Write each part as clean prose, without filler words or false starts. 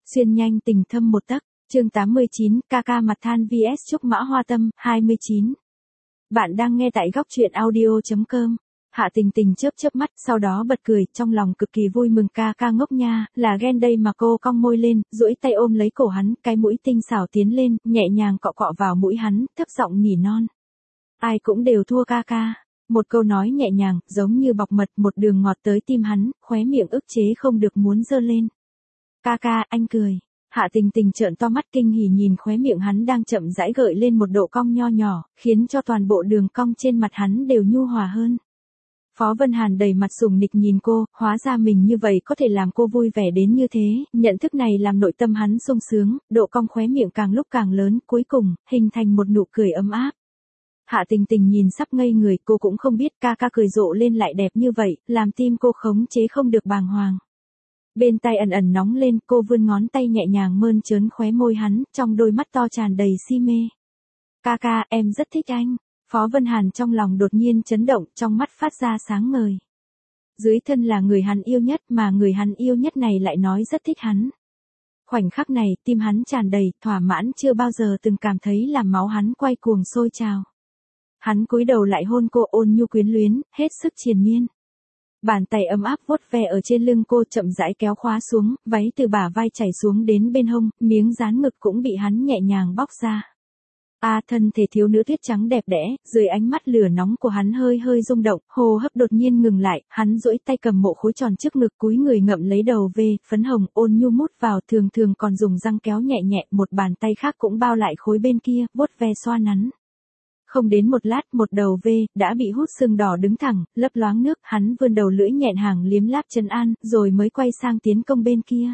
Xuyên nhanh tình thâm một tấc, chương 89, ca ca mặt than vs trúc mã hoa tâm, 29. Bạn đang nghe tại góc truyện audio.com. Hạ Tình Tình chớp mắt, sau đó bật cười, trong lòng cực kỳ vui mừng. Ca ca ngốc nha, là ghen đây mà. Cô cong môi lên, duỗi tay ôm lấy cổ hắn, cái mũi tinh xảo tiến lên, nhẹ nhàng cọ cọ vào mũi hắn, thấp giọng nỉ non. Ai cũng đều thua ca ca. Một câu nói nhẹ nhàng, giống như bọc mật, một đường ngọt tới tim hắn, khóe miệng ức chế không được muốn giơ lên. Ca ca, anh cười. Hạ Tình Tình trợn to mắt kinh hỉ nhìn khóe miệng hắn đang chậm rãi gợi lên một độ cong nho nhỏ, khiến cho toàn bộ đường cong trên mặt hắn đều nhu hòa hơn. Phó Vân Hàn đầy mặt sủng nịch nhìn cô, hóa ra mình như vậy có thể làm cô vui vẻ đến như thế, nhận thức này làm nội tâm hắn sung sướng, độ cong khóe miệng càng lúc càng lớn, cuối cùng, hình thành một nụ cười ấm áp. Hạ Tình Tình nhìn sắp ngây người, cô cũng không biết ca ca cười rộ lên lại đẹp như vậy, làm tim cô khống chế không được bàng hoàng. Bên tai ẩn ẩn nóng lên, cô vươn ngón tay nhẹ nhàng mơn trớn khóe môi hắn, trong đôi mắt to tràn đầy si mê. Ca ca, em rất thích anh. Phó Vân Hàn trong lòng đột nhiên chấn động, trong mắt phát ra sáng ngời. Dưới thân là người hắn yêu nhất mà người hắn yêu nhất này lại nói rất thích hắn. Khoảnh khắc này, tim hắn tràn đầy, thỏa mãn chưa bao giờ từng cảm thấy làm máu hắn quay cuồng sôi trào. Hắn cúi đầu lại hôn cô ôn nhu quyến luyến, hết sức triền miên. Bàn tay ấm áp vuốt ve ở trên lưng cô chậm rãi kéo khóa xuống, váy từ bả vai chảy xuống đến bên hông, miếng dán ngực cũng bị hắn nhẹ nhàng bóc ra. Thân thể thiếu nữ tuyết trắng đẹp đẽ, dưới ánh mắt lửa nóng của hắn hơi hơi rung động, hô hấp đột nhiên ngừng lại, hắn duỗi tay cầm mộ khối tròn trước ngực cúi người ngậm lấy đầu về, phấn hồng ôn nhu mút vào, thường thường còn dùng răng kéo nhẹ nhẹ, một bàn tay khác cũng bao lại khối bên kia, vuốt ve xoa nắn. Không đến một lát, một đầu V đã bị hút sưng đỏ đứng thẳng, lấp loáng nước, hắn vươn đầu lưỡi nhẹn hàng liếm láp trấn an, rồi mới quay sang tiến công bên kia.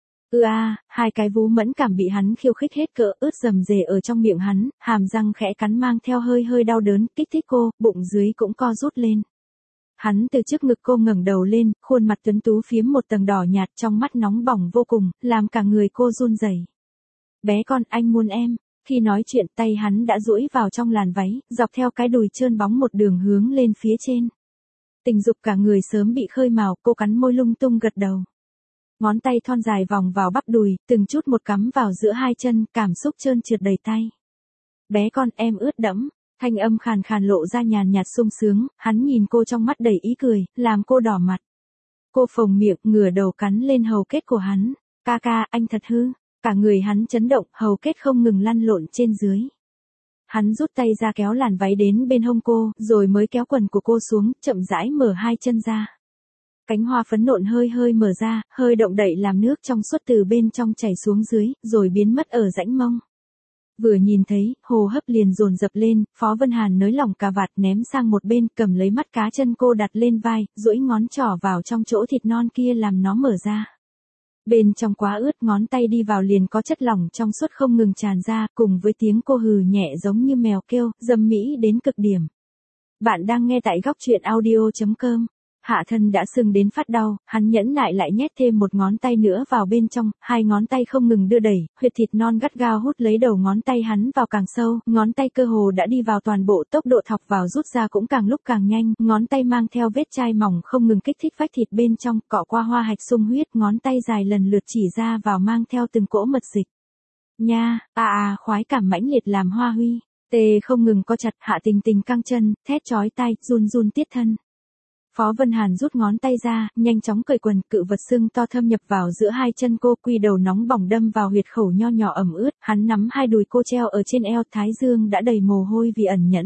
Hai cái vú mẫn cảm bị hắn khiêu khích hết cỡ, ướt rầm rề ở trong miệng hắn, hàm răng khẽ cắn mang theo hơi hơi đau đớn, kích thích cô, bụng dưới cũng co rút lên. Hắn từ trước ngực cô ngẩng đầu lên, khuôn mặt tuấn tú phiếm một tầng đỏ nhạt, trong mắt nóng bỏng vô cùng, làm cả người cô run rẩy. Bé con, anh muốn em. Khi nói chuyện, tay hắn đã duỗi vào trong làn váy, dọc theo cái đùi trơn bóng một đường hướng lên phía trên. Tình dục cả người sớm bị khơi mào, cô cắn môi lung tung gật đầu. Ngón tay thon dài vòng vào bắp đùi, từng chút một cắm vào giữa hai chân, cảm xúc trơn trượt đầy tay. Bé con, em ướt đẫm. Thanh âm khàn khàn lộ ra nhàn nhạt sung sướng, hắn nhìn cô trong mắt đầy ý cười, làm cô đỏ mặt. Cô phồng miệng, ngửa đầu cắn lên hầu kết của hắn. Ca ca, anh thật hư. Cả người hắn chấn động, hầu kết không ngừng lăn lộn trên dưới. Hắn rút tay ra kéo làn váy đến bên hông cô, rồi mới kéo quần của cô xuống, chậm rãi mở hai chân ra. Cánh hoa phấn nộn hơi hơi mở ra, hơi động đậy làm nước trong suốt từ bên trong chảy xuống dưới, rồi biến mất ở rãnh mông. Vừa nhìn thấy, hô hấp liền dồn dập lên, Phó Vân Hàn nới lỏng cà vạt ném sang một bên, cầm lấy mắt cá chân cô đặt lên vai, duỗi ngón trỏ vào trong chỗ thịt non kia làm nó mở ra. Bên trong quá ướt, ngón tay đi vào liền có chất lỏng trong suốt không ngừng tràn ra, cùng với tiếng cô hừ nhẹ giống như mèo kêu, dâm mỹ đến cực điểm. Bạn đang nghe tại góc truyện audio.com. Hạ thân đã sưng đến phát đau, hắn nhẫn nại lại nhét thêm một ngón tay nữa vào bên trong, hai ngón tay không ngừng đưa đẩy, huyệt thịt non gắt gao hút lấy đầu ngón tay hắn vào càng sâu, ngón tay cơ hồ đã đi vào toàn bộ, tốc độ thọc vào rút ra cũng càng lúc càng nhanh, ngón tay mang theo vết chai mỏng không ngừng kích thích vách thịt bên trong, cọ qua hoa hạch sung huyết, ngón tay dài lần lượt chỉ ra vào mang theo từng cỗ mật dịch. Nha, khoái cảm mãnh liệt làm Hoa Huy, tê không ngừng co chặt. Hạ Tình Tình căng chân, thét chói tai, run run tiết thân. Phó Vân Hàn rút ngón tay ra, nhanh chóng cởi quần, cự vật sưng to thâm nhập vào giữa hai chân cô, quy đầu nóng bỏng đâm vào huyệt khẩu nho nhỏ ẩm ướt, hắn nắm hai đùi cô treo ở trên eo, thái dương đã đầy mồ hôi vì ẩn nhẫn.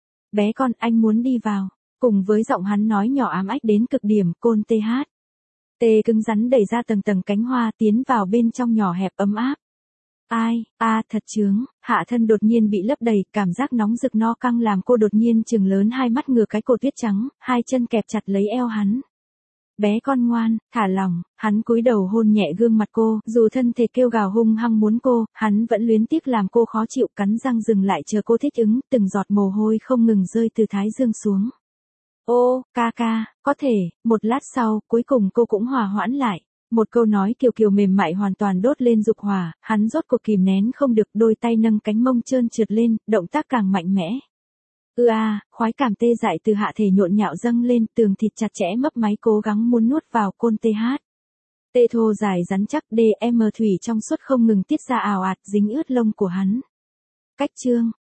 Bé con, anh muốn đi vào. Cùng với giọng hắn nói nhỏ ám ách đến cực điểm, côn TH. Tê cứng rắn đẩy ra tầng tầng cánh hoa tiến vào bên trong nhỏ hẹp ấm áp. Thật chướng, hạ thân đột nhiên bị lấp đầy, cảm giác nóng rực no căng làm cô đột nhiên trừng lớn hai mắt ngửa cái cột tuyết trắng, hai chân kẹp chặt lấy eo hắn. Bé con ngoan, thả lỏng, hắn cúi đầu hôn nhẹ gương mặt cô, dù thân thể kêu gào hung hăng muốn cô, hắn vẫn luyến tiếc làm cô khó chịu, cắn răng dừng lại chờ cô thích ứng, từng giọt mồ hôi không ngừng rơi từ thái dương xuống. Ô, ca ca, có thể. Một lát sau, cuối cùng cô cũng hòa hoãn lại. Một câu nói kiều kiều mềm mại hoàn toàn đốt lên dục hỏa, hắn rốt cuộc kìm nén không được, đôi tay nâng cánh mông trơn trượt lên, động tác càng mạnh mẽ. Khoái cảm tê dại từ hạ thể nhộn nhạo dâng lên, tường thịt chặt chẽ mấp máy cố gắng muốn nuốt vào côn TH. Tê thô dài rắn chắc DM thủy trong suốt không ngừng tiết ra ào ạt dính ướt lông của hắn. Cách chương